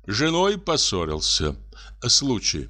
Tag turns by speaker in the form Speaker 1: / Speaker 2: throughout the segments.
Speaker 1: С женой поссорился. Случай.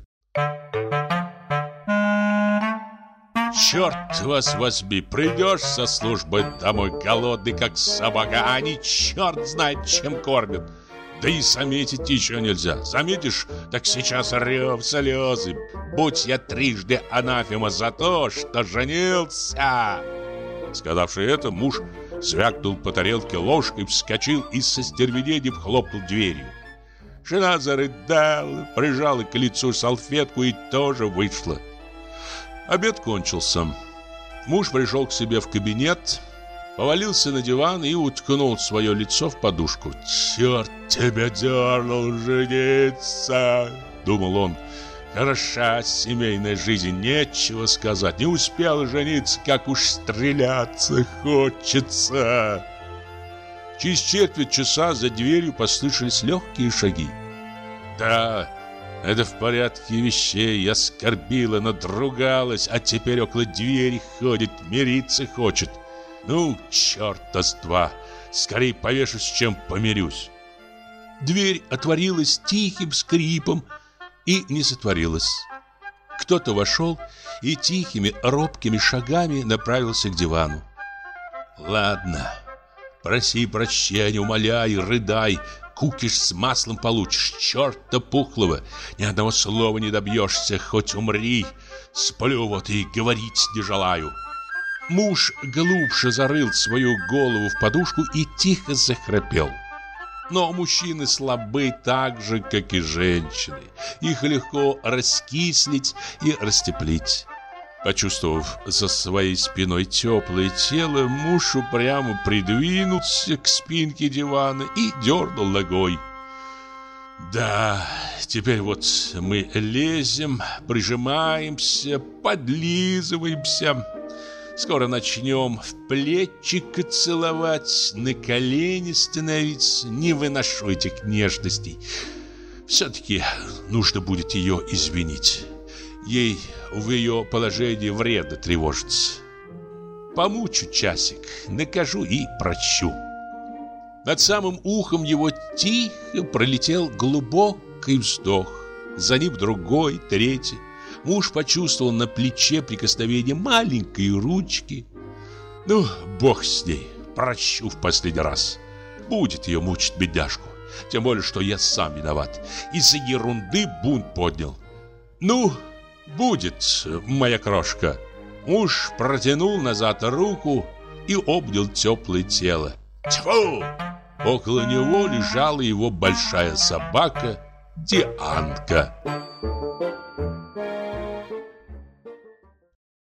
Speaker 1: Черт вас возьми, придешь со службы домой голодный, как собака, а они черт знает, чем кормят. Да и заметить еще нельзя. Заметишь, так сейчас рев, слезы. Будь я трижды анафема за то, что женился. Сказавши это, муж звякнул по тарелке ложкой, вскочил и со стервенением хлопнул дверью. Жена зарыдала, прижала к лицу салфетку и тоже вышла. Обед кончился. Муж пришел к себе в кабинет, повалился на диван и уткнул свое лицо в подушку. «Черт тебя дернул жениться!» — думал он. «Хороша семейная жизнь, нечего сказать. Не успел жениться, как уж стреляться хочется!» Через четверть часа за дверью послышались легкие шаги. «Да, это в порядке вещей. Оскорбила, надругалась, а теперь около двери ходит, мириться хочет. Ну, черта с два, скорее повешусь, чем помирюсь». Дверь отворилась тихим скрипом и не затворилась. Кто-то вошел и тихими, робкими шагами направился к дивану. «Ладно, проси прощения, умоляй, рыдай, кукиш с маслом получишь, черта пухлого, ни одного слова не добьешься, хоть умри, сплю вот и говорить не желаю». Муж глубже зарыл свою голову в подушку и тихо захрапел. Но мужчины слабы так же, как и женщины. Их легко раскислить и растеплить. Почувствовав за своей спиной теплое тело, муж упрямо придвинулся к спинке дивана и дернул ногой. «Да, теперь вот мы лезем, прижимаемся, подлизываемся. Скоро начнем в плечико целовать, на колени становиться. Не выношу этих нежностей. Все-таки нужно будет ее извинить. Ей в ее положении вредно тревожиться. Помучу часик, накажу и прощу». Над самым ухом его тихо пролетел глубокий вздох. За ним другой, третий. Муж почувствовал на плече прикосновение маленькой ручки. Ну, бог с ней, прощу в последний раз. Будет ее мучить, бедняжку. Тем более, что я сам виноват. Из-за ерунды бунт поднял. Ну, будет, моя крошка. Муж протянул назад руку и обнял теплое тело. Тьфу! Около него лежала его большая собака Дианка.